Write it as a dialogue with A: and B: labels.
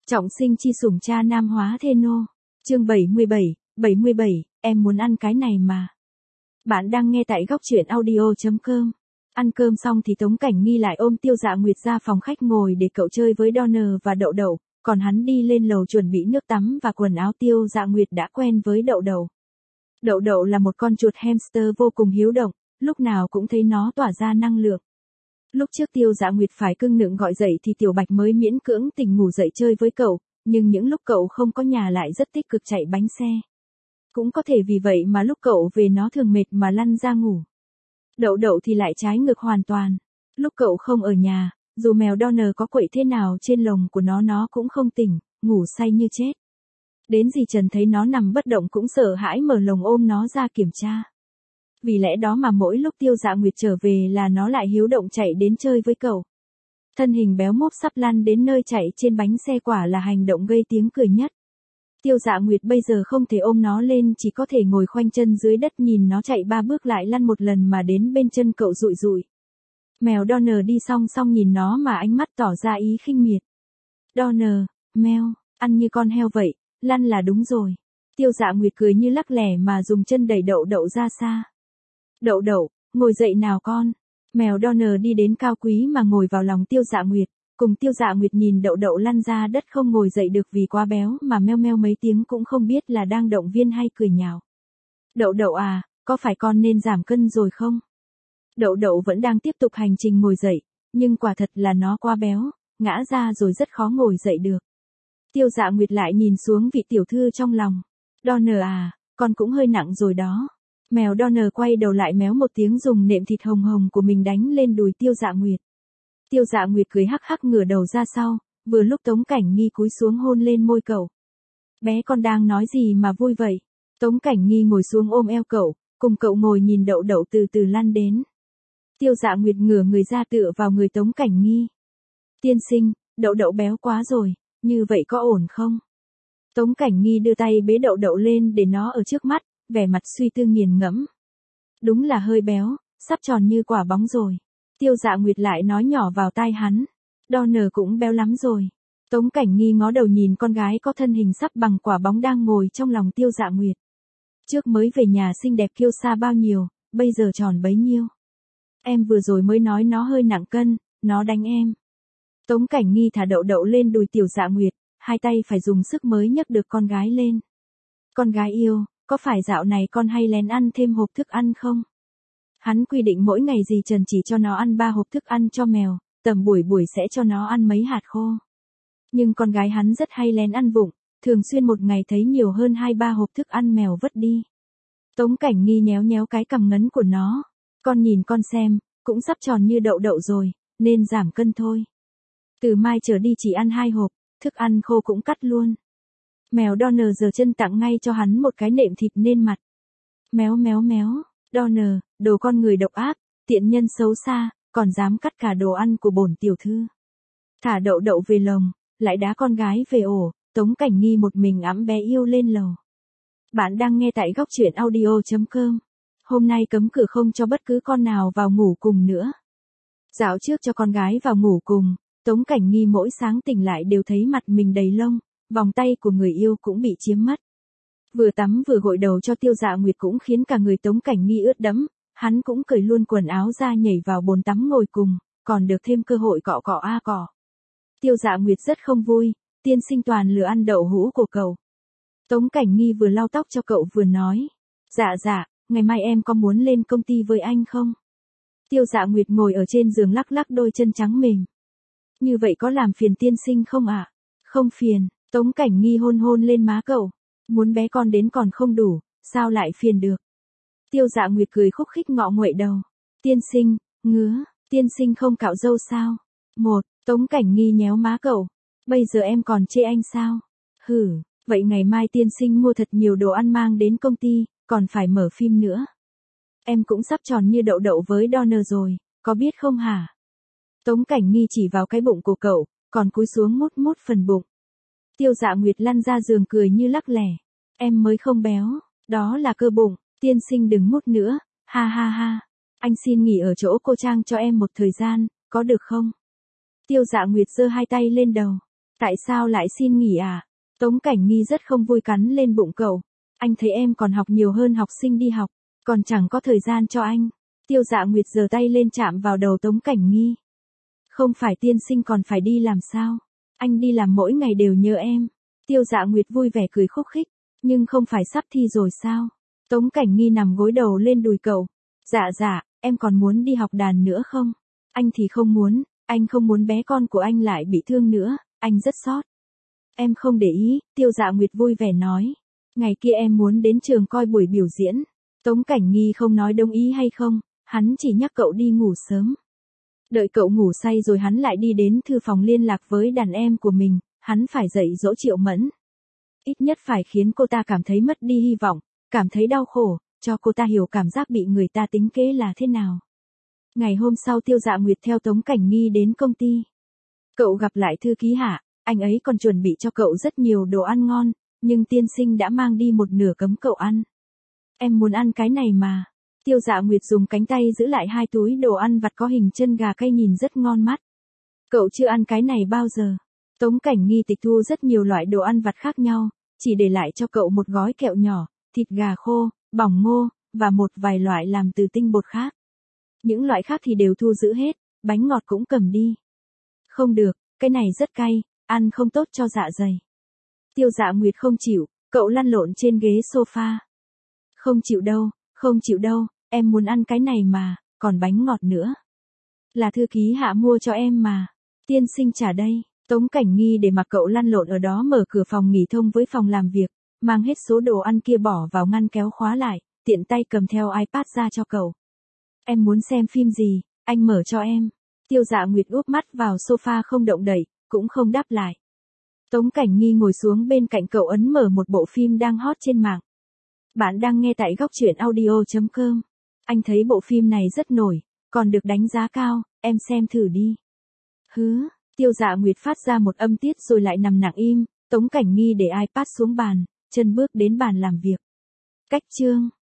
A: Trọng sinh chi sủng cha nam hóa thê nô. Chương 77, em muốn ăn cái này mà. Bạn đang nghe tại góc truyện audio.com. Ăn cơm xong thì Tống Cảnh Nghi lại ôm Tiêu Dạ Nguyệt ra phòng khách ngồi để cậu chơi với Donner và Đậu Đậu, còn hắn đi lên lầu chuẩn bị nước tắm và quần áo. Tiêu Dạ Nguyệt đã quen với Đậu Đậu. Đậu Đậu là một con chuột hamster vô cùng hiếu động, lúc nào cũng thấy nó tỏa ra năng lượng. Lúc trước Tiêu Dạ Nguyệt phải cưng nựng gọi dậy thì Tiểu Bạch mới miễn cưỡng tỉnh ngủ dậy chơi với cậu, nhưng những lúc cậu không có nhà lại rất tích cực chạy bánh xe. Cũng có thể vì vậy mà lúc cậu về nó thường mệt mà lăn ra ngủ. Đậu Đậu thì lại trái ngược hoàn toàn. Lúc cậu không ở nhà, dù mèo Donner có quậy thế nào trên lồng của nó cũng không tỉnh, ngủ say như chết. Đến dì Trần thấy nó nằm bất động cũng sợ hãi mở lồng ôm nó ra kiểm tra. Vì lẽ đó mà mỗi lúc Tiêu Dạ Nguyệt trở về là nó lại hiếu động chạy đến chơi với cậu. Thân hình béo mốp sắp lăn đến nơi chạy trên bánh xe quả là hành động gây tiếng cười nhất. Tiêu Dạ Nguyệt bây giờ không thể ôm nó lên, chỉ có thể ngồi khoanh chân dưới đất nhìn nó chạy 3 bước lại lăn một lần mà đến bên chân cậu rụi rụi. Mèo Donner đi song song nhìn nó mà ánh mắt tỏ ra ý khinh miệt. Donner, mèo, ăn như con heo vậy, lăn là đúng rồi. Tiêu Dạ Nguyệt cười như lắc lẻ mà dùng chân đẩy Đậu Đậu ra xa. Đậu Đậu, ngồi dậy nào con. Mèo Donner đi đến cao quý mà ngồi vào lòng Tiêu Dạ Nguyệt, cùng Tiêu Dạ Nguyệt nhìn Đậu Đậu lăn ra đất không ngồi dậy được vì quá béo mà meo meo mấy tiếng cũng không biết là đang động viên hay cười nhạo. Đậu Đậu à, có phải con nên giảm cân rồi không? Đậu Đậu vẫn đang tiếp tục hành trình ngồi dậy, nhưng quả thật là nó quá béo, ngã ra rồi rất khó ngồi dậy được. Tiêu Dạ Nguyệt lại nhìn xuống vị tiểu thư trong lòng. Donner à, con cũng hơi nặng rồi đó. Mèo Donner quay đầu lại méo một tiếng dùng nệm thịt hồng hồng của mình đánh lên đùi Tiêu Dạ Nguyệt. Tiêu Dạ Nguyệt cười hắc hắc ngửa đầu ra sau, vừa lúc Tống Cảnh Nghi cúi xuống hôn lên môi cậu. Bé con đang nói gì mà vui vậy? Tống Cảnh Nghi ngồi xuống ôm eo cậu, cùng cậu ngồi nhìn Đậu Đậu từ từ lăn đến. Tiêu Dạ Nguyệt ngửa người ra tựa vào người Tống Cảnh Nghi. Tiên sinh, Đậu Đậu béo quá rồi, như vậy có ổn không? Tống Cảnh Nghi đưa tay bế Đậu Đậu lên để nó ở trước mắt, vẻ mặt suy tư nghiền ngẫm. Đúng là hơi béo, sắp tròn như quả bóng rồi. Tiêu Dạ Nguyệt lại nói nhỏ vào tai hắn. Donner cũng béo lắm rồi. Tống Cảnh Nghi ngó đầu nhìn con gái có thân hình sắp bằng quả bóng đang ngồi trong lòng Tiêu Dạ Nguyệt. Trước mới về nhà xinh đẹp kiêu sa bao nhiêu, bây giờ tròn bấy nhiêu. Em vừa rồi mới nói nó hơi nặng cân, nó đánh em. Tống Cảnh Nghi thả Đậu Đậu lên đùi Tiểu Dạ Nguyệt, hai tay phải dùng sức mới nhấc được con gái lên. Con gái yêu, có phải dạo này con hay lén ăn thêm hộp thức ăn không? Hắn quy định mỗi ngày dì Trần chỉ cho nó ăn 3 hộp thức ăn cho mèo, tầm buổi sẽ cho nó ăn mấy hạt khô. Nhưng con gái hắn rất hay lén ăn vụng, thường xuyên một ngày thấy nhiều hơn 2-3 hộp thức ăn mèo vứt đi. Tống Cảnh Nghi nhéo nhéo cái cằm ngấn của nó. Con nhìn con xem, cũng sắp tròn như Đậu Đậu rồi, nên giảm cân thôi. Từ mai trở đi chỉ ăn 2 hộp, thức ăn khô cũng cắt luôn. Mèo Donner giơ chân tặng ngay cho hắn một cái nệm thịt lên mặt. Méo méo méo, Donner, đồ con người độc ác, tiện nhân xấu xa, còn dám cắt cả đồ ăn của bổn tiểu thư. Thả Đậu Đậu về lồng, lại đá con gái về ổ, Tống Cảnh Nghi một mình ẵm bé yêu lên lầu. Bạn đang nghe tại góc truyện audio.com. Hôm nay cấm cửa không cho bất cứ con nào vào ngủ cùng nữa. Dạo trước cho con gái vào ngủ cùng, Tống Cảnh Nghi mỗi sáng tỉnh lại đều thấy mặt mình đầy lông, vòng tay của người yêu cũng bị chiếm mất. Vừa tắm vừa gội đầu cho Tiêu Dạ Nguyệt cũng khiến cả người Tống Cảnh Nghi ướt đẫm, hắn cũng cởi luôn quần áo ra nhảy vào bồn tắm ngồi cùng, còn được thêm cơ hội cọ cọ a cọ. Tiêu Dạ Nguyệt rất không vui, tiên sinh toàn lừa ăn đậu hũ của cậu. Tống Cảnh Nghi vừa lau tóc cho cậu vừa nói. Dạ, ngày mai em có muốn lên công ty với anh không? Tiêu Dạ Nguyệt ngồi ở trên giường lắc lắc đôi chân trắng mềm. Như vậy có làm phiền tiên sinh không ạ? Không phiền, Tống Cảnh Nghi hôn hôn lên má cậu. Muốn bé con đến còn không đủ, sao lại phiền được? Tiêu Dạ Nguyệt cười khúc khích ngọ nguậy đầu. Tiên sinh, tiên sinh không cạo râu sao? Tống Cảnh Nghi nhéo má cậu. Bây giờ em còn chê anh sao? Vậy ngày mai tiên sinh mua thật nhiều đồ ăn mang đến công ty, còn phải mở phim nữa. Em cũng sắp tròn như Đậu Đậu với Donner rồi, có biết không hả? Tống Cảnh Nghi chỉ vào cái bụng của cậu, còn cúi xuống mút phần bụng. Tiêu Dạ Nguyệt lăn ra giường cười như lắc lẻ. Em mới không béo, đó là cơ bụng, tiên sinh đừng mút nữa, ha ha ha. Anh xin nghỉ ở chỗ cô Trang cho em một thời gian, có được không? Tiêu Dạ Nguyệt giơ hai tay lên đầu. Tại sao lại xin nghỉ à? Tống Cảnh Nghi rất không vui cắn lên bụng cậu. Anh thấy em còn học nhiều hơn học sinh đi học, còn chẳng có thời gian cho anh. Tiêu Dạ Nguyệt giơ tay lên chạm vào đầu Tống Cảnh Nghi. Không phải tiên sinh còn phải đi làm sao? Anh đi làm mỗi ngày đều nhớ em. Tiêu Dạ Nguyệt vui vẻ cười khúc khích. Nhưng không phải sắp thi rồi sao? Tống Cảnh Nghi nằm gối đầu lên đùi cậu. Dạ, em còn muốn đi học đàn nữa không? Anh thì không muốn, anh không muốn bé con của anh lại bị thương nữa, anh rất xót. Em không để ý, Tiêu Dạ Nguyệt vui vẻ nói. Ngày kia em muốn đến trường coi buổi biểu diễn. Tống Cảnh Nghi không nói đồng ý hay không, hắn chỉ nhắc cậu đi ngủ sớm. Đợi cậu ngủ say rồi hắn lại đi đến thư phòng liên lạc với đàn em của mình, hắn phải dạy dỗ Triệu Mẫn. Ít nhất phải khiến cô ta cảm thấy mất đi hy vọng, cảm thấy đau khổ, cho cô ta hiểu cảm giác bị người ta tính kế là thế nào. Ngày hôm sau Tiêu Dạ Nguyệt theo Tống Cảnh Nghi đến công ty. Cậu gặp lại thư ký Hạ, anh ấy còn chuẩn bị cho cậu rất nhiều đồ ăn ngon, nhưng tiên sinh đã mang đi một nửa cấm cậu ăn. Em muốn ăn cái này mà. Tiêu Dạ Nguyệt dùng cánh tay giữ lại 2 túi đồ ăn vặt có hình chân gà cay nhìn rất ngon mắt. Cậu chưa ăn cái này bao giờ. Tống Cảnh Nghi tịch thu rất nhiều loại đồ ăn vặt khác nhau, chỉ để lại cho cậu một gói kẹo nhỏ, thịt gà khô, bỏng ngô, và một vài loại làm từ tinh bột khác. Những loại khác thì đều thu giữ hết, bánh ngọt cũng cầm đi. Không được, cái này rất cay, ăn không tốt cho dạ dày. Tiêu Dạ Nguyệt không chịu, cậu lăn lộn trên ghế sofa. Không chịu đâu, em muốn ăn cái này mà, còn bánh ngọt nữa. Là thư ký Hạ mua cho em mà. Tiên sinh trả đây. Tống Cảnh Nghi để mặc cậu lăn lộn ở đó mở cửa phòng nghỉ thông với phòng làm việc, mang hết số đồ ăn kia bỏ vào ngăn kéo khóa lại, tiện tay cầm theo iPad ra cho cậu. Em muốn xem phim gì, anh mở cho em. Tiêu Dạ Nguyệt úp mắt vào sofa không động đậy, cũng không đáp lại. Tống Cảnh Nghi ngồi xuống bên cạnh cậu ấn mở một bộ phim đang hot trên mạng. Bạn đang nghe tại góc truyện audio.com. Anh thấy bộ phim này rất nổi, còn được đánh giá cao, em xem thử đi. Hứ, Tiêu Dạ Nguyệt phát ra một âm tiết rồi lại nằm nặng im, Tống Cảnh Nghi để iPad xuống bàn, chân bước đến bàn làm việc. Cách chương